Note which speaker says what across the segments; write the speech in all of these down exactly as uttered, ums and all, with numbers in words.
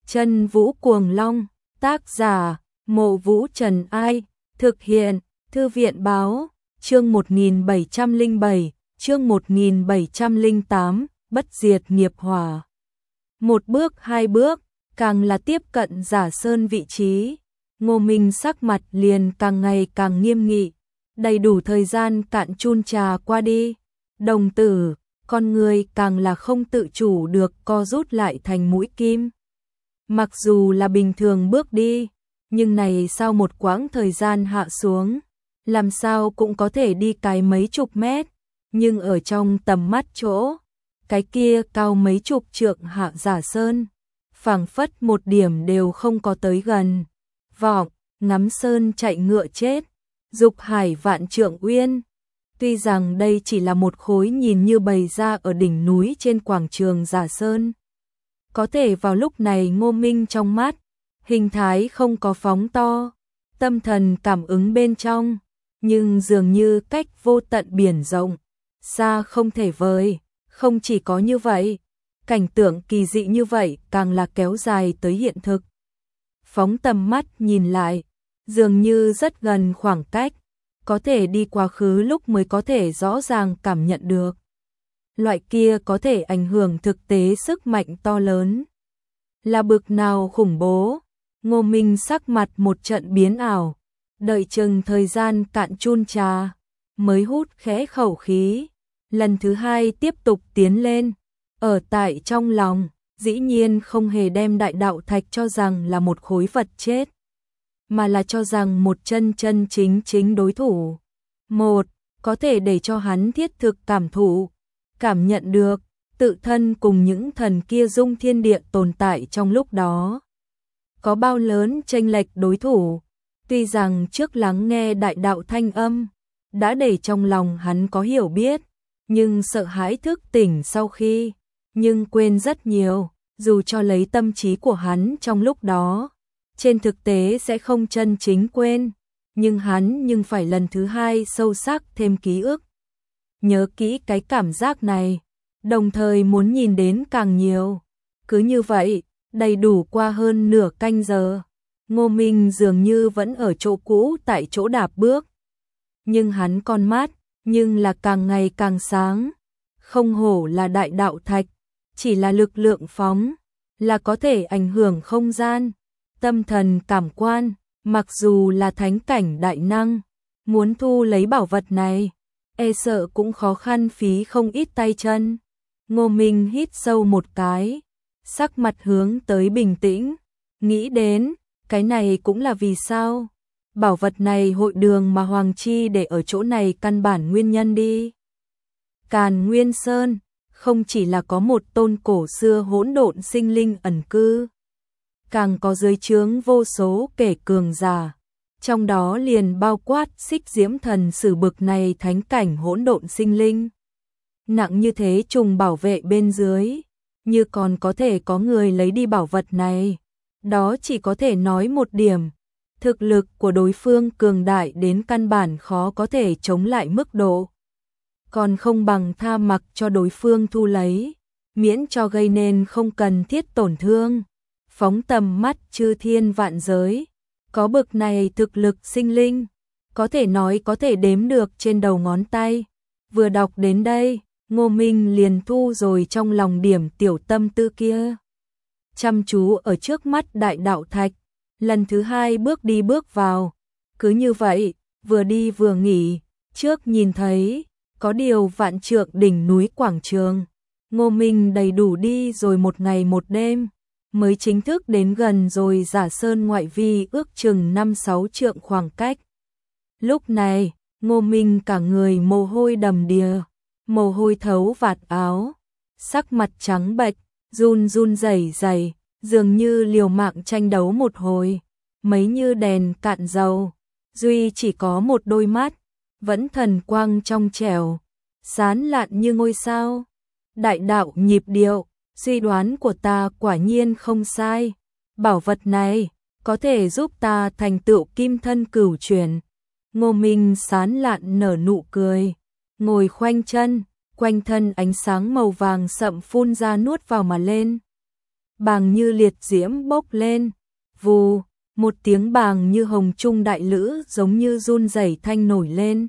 Speaker 1: Chân Vũ Cuồng Long, tác giả, Mộ Vũ Trần Ai, thực hiện, Thư viện Báo, chương một nghìn bảy trăm lẻ bảy, chương một nghìn bảy trăm lẻ tám, bất diệt nghiệp hỏa. Một bước hai bước, càng là tiếp cận Giả Sơn vị trí, Ngô Minh sắc mặt liền càng ngày càng nghiêm nghị, đầy đủ thời gian cạn chun trà qua đi, đồng tử, con người càng là không tự chủ được co rút lại thành mũi kim. Mặc dù là bình thường bước đi, nhưng này sau một quãng thời gian hạ xuống, làm sao cũng có thể đi cái mấy chục mét, nhưng ở trong tầm mắt chỗ, cái kia cao mấy chục trượng hạ Giả Sơn, phảng phất một điểm đều không có tới gần. Vọng, ngắm sơn chạy ngựa chết, dục hải vạn trượng uyên. Tuy rằng đây chỉ là một khối nhìn như bày ra ở đỉnh núi trên quảng trường Giả Sơn. Có thể vào lúc này Ngô Minh trong mắt, hình thái không có phóng to, tâm thần cảm ứng bên trong, nhưng dường như cách vô tận biển rộng, xa không thể vời. Không chỉ có như vậy, cảnh tượng kỳ dị như vậy càng là kéo dài tới hiện thực. Phóng tầm mắt nhìn lại, dường như rất gần khoảng cách, có thể đi quá khứ lúc mới có thể rõ ràng cảm nhận được. Loại kia có thể ảnh hưởng thực tế sức mạnh to lớn. Là bực nào khủng bố, Ngô Minh sắc mặt một trận biến ảo, đợi chừng thời gian cạn chun trà, mới hút khẽ khẩu khí, lần thứ hai tiếp tục tiến lên, ở tại trong lòng, dĩ nhiên không hề đem đại đạo thạch cho rằng là một khối vật chết, mà là cho rằng một chân chân chính chính đối thủ. Một, có thể để cho hắn thiết thực cảm thụ, cảm nhận được, tự thân cùng những thần kia dung thiên địa tồn tại trong lúc đó. Có bao lớn chênh lệch đối thủ, tuy rằng trước lắng nghe đại đạo thanh âm, đã để trong lòng hắn có hiểu biết, nhưng sợ hãi thức tỉnh sau khi, nhưng quên rất nhiều, dù cho lấy tâm trí của hắn trong lúc đó, trên thực tế sẽ không chân chính quên, nhưng hắn nhưng phải lần thứ hai sâu sắc thêm ký ức. Nhớ kỹ cái cảm giác này, đồng thời muốn nhìn đến càng nhiều. Cứ như vậy, đầy đủ qua hơn nửa canh giờ, Ngô Minh dường như vẫn ở chỗ cũ tại chỗ đạp bước. Nhưng hắn con mắt, nhưng là càng ngày càng sáng, không hổ là đại đạo thạch, chỉ là lực lượng phóng, là có thể ảnh hưởng không gian, tâm thần cảm quan, mặc dù là thánh cảnh đại năng, muốn thu lấy bảo vật này, e sợ cũng khó khăn phí không ít tay chân. Ngô Minh hít sâu một cái, sắc mặt hướng tới bình tĩnh, nghĩ đến, cái này cũng là vì sao bảo vật này hội đường mà Hoàng Chi để ở chỗ này căn bản nguyên nhân đi. Càn Nguyên Sơn, không chỉ là có một tôn cổ xưa hỗn độn sinh linh ẩn cư, càng có dưới trướng vô số kẻ cường giả, trong đó liền bao quát Xích Diễm Thần Sử bực này thánh cảnh hỗn độn sinh linh. Nặng như thế trùng bảo vệ bên dưới, như còn có thể có người lấy đi bảo vật này, đó chỉ có thể nói một điểm, thực lực của đối phương cường đại đến căn bản khó có thể chống lại mức độ. Còn không bằng tha mặc cho đối phương thu lấy, miễn cho gây nên không cần thiết tổn thương. Phóng tầm mắt chư thiên vạn giới, có bực này thực lực sinh linh, có thể nói có thể đếm được trên đầu ngón tay. Vừa đọc đến đây, Ngô Minh liền thu rồi trong lòng điểm tiểu tâm tư kia. Chăm chú ở trước mắt đại đạo thạch, lần thứ hai bước đi bước vào. Cứ như vậy, vừa đi vừa nghỉ, trước nhìn thấy, có điều vạn trượng đỉnh núi quảng trường. Ngô Minh đầy đủ đi rồi một ngày một đêm, mới chính thức đến gần rồi Giả Sơn ngoại vi ước chừng năm sáu trượng khoảng cách. Lúc này, Ngô Minh cả người mồ hôi đầm đìa, mồ hôi thấu vạt áo, sắc mặt trắng bệch, run run rẩy rẩy, dường như liều mạng tranh đấu một hồi, mấy như đèn cạn dầu, duy chỉ có một đôi mắt, vẫn thần quang trong trẻo, sáng lạn như ngôi sao. Đại đạo nhịp điệu, suy đoán của ta quả nhiên không sai, bảo vật này có thể giúp ta thành tựu kim thân cửu chuyển. Ngô Minh sáng lạn nở nụ cười, ngồi khoanh chân, quanh thân ánh sáng màu vàng sậm phun ra nuốt vào mà lên. bàng như liệt diễm bốc lên, vù, một tiếng bàng như hồng trung đại lữ giống như run rẩy thanh nổi lên.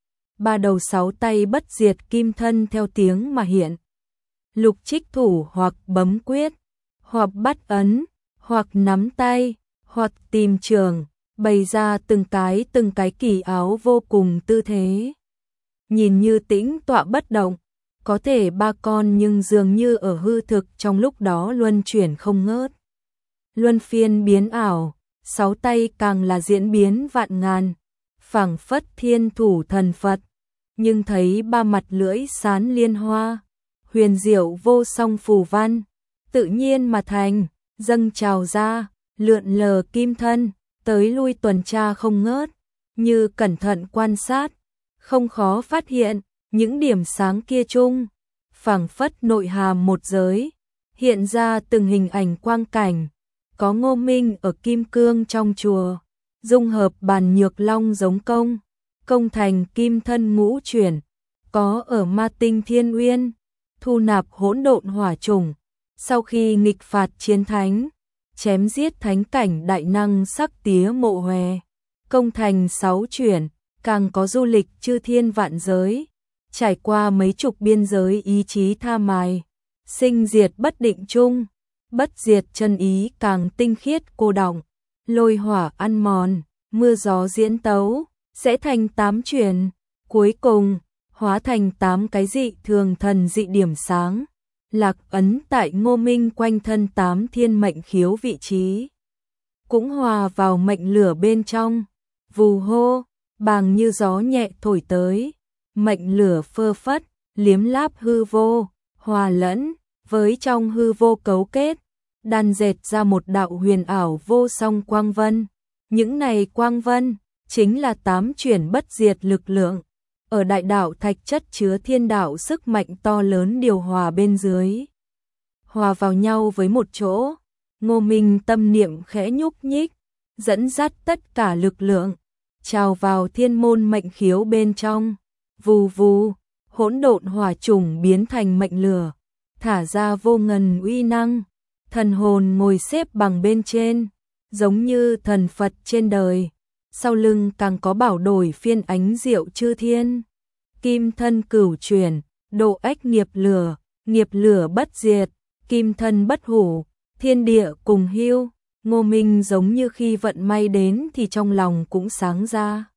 Speaker 1: Ba đầu sáu tay bất diệt kim thân theo tiếng mà hiện. Lục trích thủ hoặc bấm quyết, hoặc bắt ấn, hoặc nắm tay, hoặc tìm trường, bày ra từng cái từng cái kỳ áo vô cùng tư thế. Nhìn như tĩnh tọa bất động, có thể ba con nhưng dường như ở hư thực trong lúc đó luân chuyển không ngớt. Luân phiên biến ảo, sáu tay càng là diễn biến vạn ngàn, phảng phất thiên thủ thần Phật, nhưng thấy ba mặt lưỡi sán liên hoa, huyền diệu vô song phù văn, tự nhiên mà thành, dâng trào ra, lượn lờ kim thân, tới lui tuần tra không ngớt, như cẩn thận quan sát, không khó phát hiện, những điểm sáng kia chung, phảng phất nội hàm một giới, hiện ra từng hình ảnh quang cảnh, có Ngô Minh ở kim cương trong chùa, dung hợp bàn nhược long giống công, công thành kim thân ngũ chuyển, có ở Ma Tinh Thiên Uyên, thu nạp hỗn độn hỏa chủng, sau khi nghịch phạt chiến thánh, chém giết thánh cảnh đại năng sắc tía mộ hòe, công thành sáu chuyển, càng có du lịch chư thiên vạn giới, trải qua mấy chục biên giới ý chí tha mài, sinh diệt bất định chung, bất diệt chân ý càng tinh khiết cô đọng, lôi hỏa ăn mòn, mưa gió diễn tấu, sẽ thành tám chuyển, cuối cùng hóa thành tám cái dị thường thần dị điểm sáng, lạc ấn tại Ngô Minh quanh thân tám thiên mệnh khiếu vị trí, cũng hòa vào mệnh lửa bên trong, vù hô, bàng như gió nhẹ thổi tới, mệnh lửa phơ phất, liếm láp hư vô, hòa lẫn với trong hư vô cấu kết, đan dệt ra một đạo huyền ảo vô song quang vân. Những này quang vân chính là tám chuyển bất diệt lực lượng, ở đại đạo thạch chất chứa thiên đạo sức mạnh to lớn điều hòa bên dưới. Hòa vào nhau với một chỗ, Ngô Minh tâm niệm khẽ nhúc nhích, dẫn dắt tất cả lực lượng, trào vào thiên môn mệnh khiếu bên trong, vù vù, hỗn độn hỏa chủng biến thành mệnh lửa, thả ra vô ngần uy năng, thần hồn ngồi xếp bằng bên trên, giống như thần Phật trên đời, sau lưng càng có bảo đổi phiên ánh diệu chư thiên, kim thân cửu chuyển, độ ách nghiệp lửa, nghiệp lửa bất diệt, kim thân bất hủ, thiên địa cùng hưu. Ngô Minh giống như khi vận may đến thì trong lòng cũng sáng ra.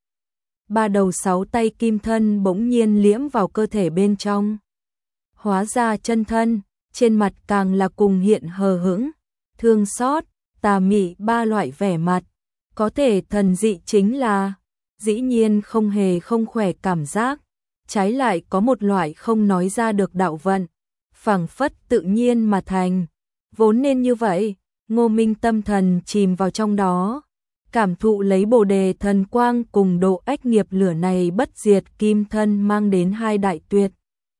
Speaker 1: Ba đầu sáu tay kim thân bỗng nhiên liễm vào cơ thể bên trong. Hóa ra chân thân, trên mặt càng là cùng hiện hờ hững, thương xót, tà mị ba loại vẻ mặt. Có thể thần dị chính là, dĩ nhiên không hề không khỏe cảm giác, trái lại có một loại không nói ra được đạo vận, phảng phất tự nhiên mà thành. Vốn nên như vậy. Ngô Minh tâm thần chìm vào trong đó, cảm thụ lấy bồ đề thần quang cùng độ ách nghiệp lửa này bất diệt kim thân mang đến hai đại tuyệt.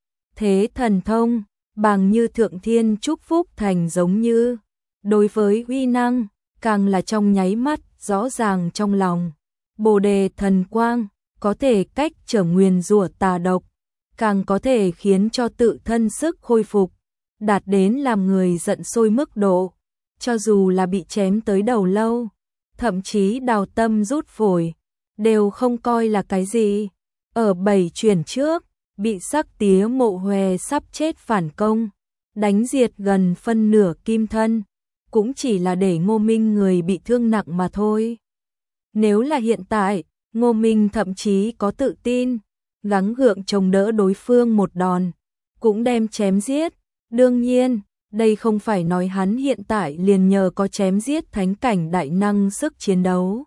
Speaker 1: Thế thần thông, bằng như thượng thiên chúc phúc thành giống như, đối với uy năng, càng là trong nháy mắt, rõ ràng trong lòng. Bồ đề thần quang, có thể cách trở nguyền rủa tà độc, càng có thể khiến cho tự thân sức khôi phục, đạt đến làm người giận sôi mức độ. Cho dù là bị chém tới đầu lâu, thậm chí đào tâm rút phổi, đều không coi là cái gì. Ở bảy chuyển trước, bị sắc tía mộ hòe sắp chết phản công, đánh diệt gần phân nửa kim thân, cũng chỉ là để Ngô Minh người bị thương nặng mà thôi. Nếu là hiện tại, Ngô Minh thậm chí có tự tin, gắng gượng chống đỡ đối phương một đòn, cũng đem chém giết. Đương nhiên, đây không phải nói hắn hiện tại liền nhờ có chém giết thánh cảnh đại năng sức chiến đấu,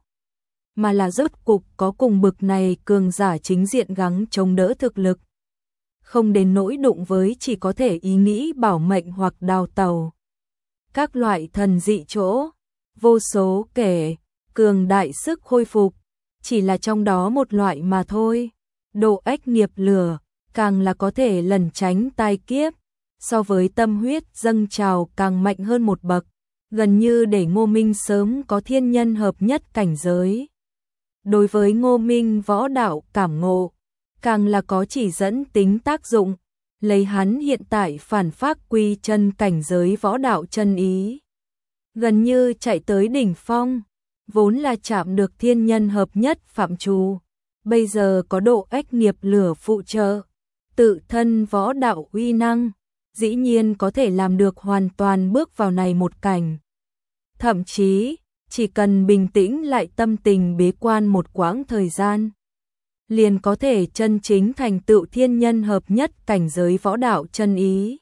Speaker 1: mà là rốt cục có cùng bực này cường giả chính diện gắng chống đỡ thực lực. Không đến nỗi đụng với chỉ có thể ý nghĩ bảo mệnh hoặc đào tàu. Các loại thần dị chỗ, vô số kể, cường đại sức khôi phục, chỉ là trong đó một loại mà thôi. Độ ách nghiệp lửa, càng là có thể lẩn tránh tai kiếp. So với tâm huyết dâng trào càng mạnh hơn một bậc, gần như để Ngô Minh sớm có thiên nhân hợp nhất cảnh giới. Đối với Ngô Minh võ đạo cảm ngộ, càng là có chỉ dẫn tính tác dụng, lấy hắn hiện tại phản phác quy chân cảnh giới võ đạo chân ý, gần như chạy tới đỉnh phong, vốn là chạm được thiên nhân hợp nhất phạm trù, bây giờ có độ ách nghiệp lửa phụ trợ, tự thân võ đạo uy năng, dĩ nhiên có thể làm được hoàn toàn bước vào này một cảnh. Thậm chí, chỉ cần bình tĩnh lại tâm tình bế quan một quãng thời gian, liền có thể chân chính thành tựu thiên nhân hợp nhất cảnh giới võ đạo chân ý.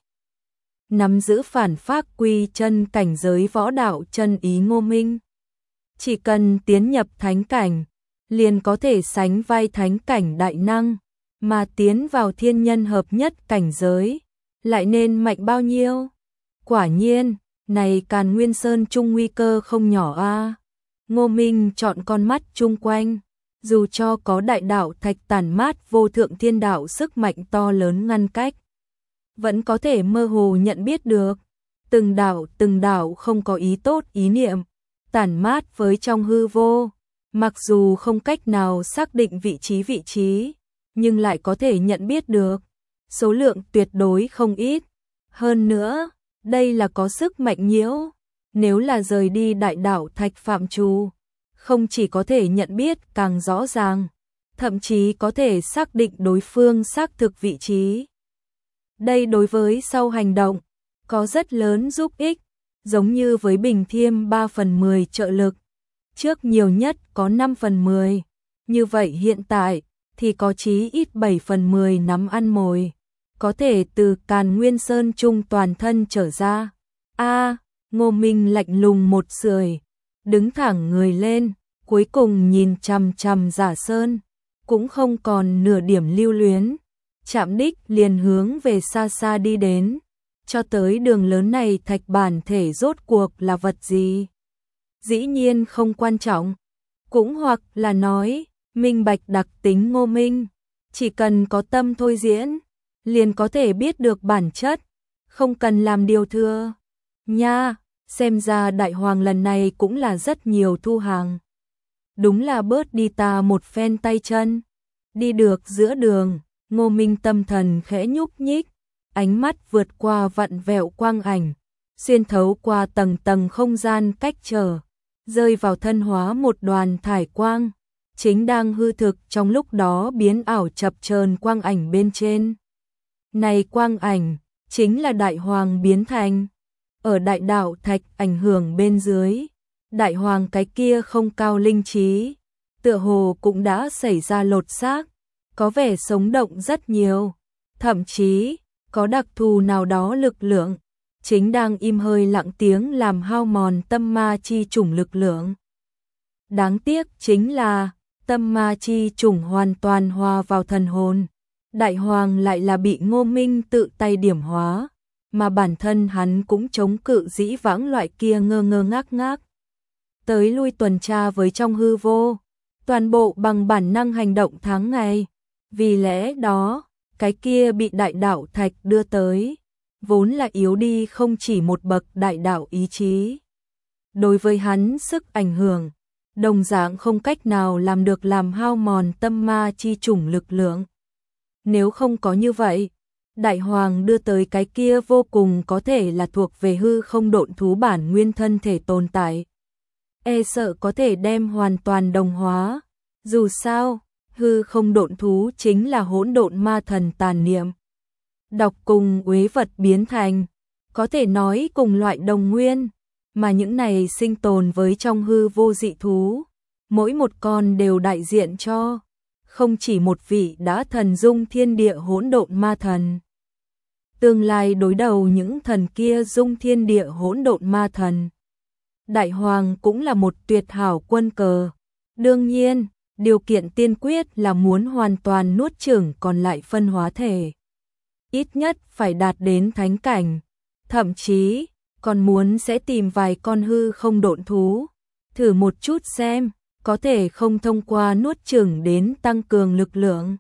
Speaker 1: Nắm giữ phản phác quy chân cảnh giới võ đạo chân ý Ngô Minh, chỉ cần tiến nhập thánh cảnh, liền có thể sánh vai thánh cảnh đại năng, mà tiến vào thiên nhân hợp nhất cảnh giới, lại nên mạnh bao nhiêu? Quả nhiên, này Càn Nguyên Sơn Trung nguy cơ không nhỏ a. Ngô Minh chọn con mắt chung quanh, dù cho có đại đạo thạch tản mát vô thượng thiên đạo sức mạnh to lớn ngăn cách, vẫn có thể mơ hồ nhận biết được, từng đạo từng đạo không có ý tốt ý niệm, tản mát với trong hư vô, mặc dù không cách nào xác định vị trí vị trí, nhưng lại có thể nhận biết được, số lượng tuyệt đối không ít. Hơn nữa, đây là có sức mạnh nhiễu, nếu là rời đi đại đạo thạch phạm trù, không chỉ có thể nhận biết càng rõ ràng, thậm chí có thể xác định đối phương xác thực vị trí. Đây đối với sau hành động, có rất lớn giúp ích, giống như với bình thiêm ba phần mười trợ lực, trước nhiều nhất có năm phần mười, như vậy hiện tại thì có chí ít bảy phần mười nắm ăn mồi, có thể từ Càn Nguyên Sơn Trung toàn thân trở ra. A, Ngô Minh lạnh lùng một sưởi, đứng thẳng người lên, cuối cùng nhìn chằm chằm Giả Sơn, cũng không còn nửa điểm lưu luyến, chạm đích liền hướng về xa xa đi đến, cho tới đường lớn này thạch bản thể rốt cuộc là vật gì? Dĩ nhiên không quan trọng, cũng hoặc là nói, minh bạch đặc tính Ngô Minh, chỉ cần có tâm thôi diễn, liền có thể biết được bản chất, không cần làm điều thừa. Nha, xem ra đại hoàng lần này cũng là rất nhiều thu hàng. Đúng là bớt đi ta một phen tay chân. Đi được giữa đường, Ngô Minh tâm thần khẽ nhúc nhích, ánh mắt vượt qua vặn vẹo quang ảnh, xuyên thấu qua tầng tầng không gian cách trở, rơi vào thân hóa một đoàn thải quang, chính đang hư thực trong lúc đó biến ảo chập chờn quang ảnh bên trên. Này quang ảnh, chính là đại hoàng biến thành. Ở đại đạo thạch ảnh hưởng bên dưới, đại hoàng cái kia không cao linh trí, tựa hồ cũng đã xảy ra lột xác, có vẻ sống động rất nhiều, thậm chí có đặc thù nào đó lực lượng, chính đang im hơi lặng tiếng làm hao mòn tâm ma chi chủng lực lượng. Đáng tiếc chính là, tâm ma chi chủng hoàn toàn hòa vào thần hồn, đại hoàng lại là bị Ngô Minh tự tay điểm hóa, mà bản thân hắn cũng chống cự dĩ vãng loại kia ngơ ngơ ngác ngác. Tới lui tuần tra với trong hư vô, toàn bộ bằng bản năng hành động tháng ngày, vì lẽ đó, cái kia bị đại đạo thạch đưa tới, vốn là yếu đi không chỉ một bậc đại đạo ý chí. Đối với hắn sức ảnh hưởng, đồng dạng không cách nào làm được làm hao mòn tâm ma chi chủng lực lượng. Nếu không có như vậy, đại hoàng đưa tới cái kia vô cùng có thể là thuộc về hư không độn thú bản nguyên thân thể tồn tại. E sợ có thể đem hoàn toàn đồng hóa, dù sao, hư không độn thú chính là hỗn độn ma thần tàn niệm. Đọc cùng uế vật biến thành, có thể nói cùng loại đồng nguyên, mà những này sinh tồn với trong hư vô dị thú, mỗi một con đều đại diện cho, không chỉ một vị đã thần dung thiên địa hỗn độn ma thần. Tương lai đối đầu những thần kia dung thiên địa hỗn độn ma thần. Đại hoàng cũng là một tuyệt hảo quân cờ. Đương nhiên, điều kiện tiên quyết là muốn hoàn toàn nuốt chửng còn lại phân hóa thể. Ít nhất phải đạt đến thánh cảnh, thậm chí còn muốn sẽ tìm vài con hư không độn thú, thử một chút xem, có thể không thông qua nuốt chửng đến tăng cường lực lượng.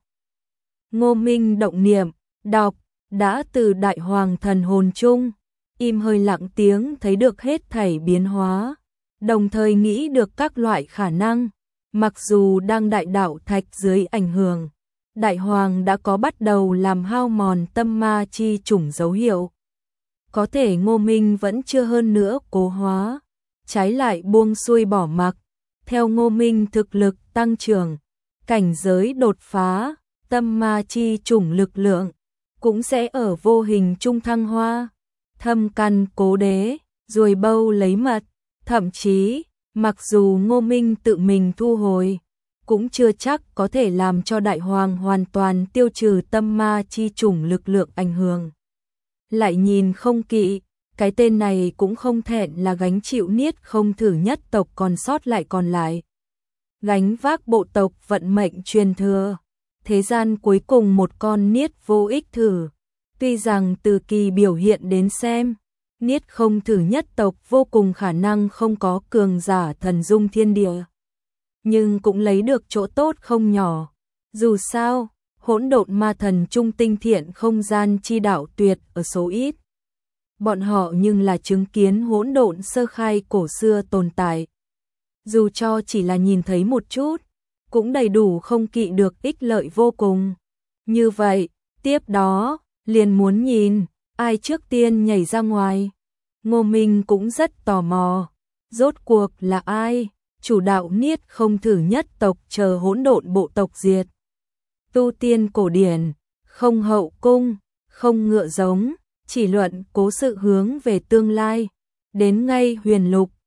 Speaker 1: Ngô Minh động niệm, đọc, đã từ đại hoàng thần hồn chung, im hơi lặng tiếng thấy được hết thảy biến hóa, đồng thời nghĩ được các loại khả năng, mặc dù đang đại đạo thạch dưới ảnh hưởng, Đại Hoàng đã có bắt đầu làm hao mòn tâm ma chi chủng dấu hiệu. Có thể Ngô Minh vẫn chưa hơn nữa cố hóa, trái lại buông xuôi bỏ mặc. Theo Ngô Minh thực lực tăng trưởng, cảnh giới đột phá, tâm ma chi chủng lực lượng cũng sẽ ở vô hình trung thăng hoa. Thâm căn cố đế, ruồi bâu lấy mật, thậm chí, mặc dù Ngô Minh tự mình thu hồi, cũng chưa chắc có thể làm cho Đại Hoàng hoàn toàn tiêu trừ tâm ma chi chủng lực lượng ảnh hưởng. Lại nhìn không kỵ, cái tên này cũng không thẹn là gánh chịu niết không thử nhất tộc còn sót lại còn lại. Gánh vác bộ tộc vận mệnh truyền thừa, thế gian cuối cùng một con niết vô ích thử. Tuy rằng từ kỳ biểu hiện đến xem, niết không thử nhất tộc vô cùng khả năng không có cường giả thần dung thiên địa, nhưng cũng lấy được chỗ tốt không nhỏ. Dù sao, hỗn độn ma thần trung tinh thiện không gian chi đạo tuyệt ở số ít. Bọn họ nhưng là chứng kiến hỗn độn sơ khai cổ xưa tồn tại. Dù cho chỉ là nhìn thấy một chút, cũng đầy đủ không kỵ được ích lợi vô cùng. Như vậy, tiếp đó, liền muốn nhìn, ai trước tiên nhảy ra ngoài. Ngô Minh cũng rất tò mò, rốt cuộc là ai, chủ đạo niết không thử nhất tộc chờ hỗn độn bộ tộc diệt. Tu tiên cổ điển, không hậu cung, không ngựa giống, chỉ luận cố sự hướng về tương lai, đến ngay huyền lục,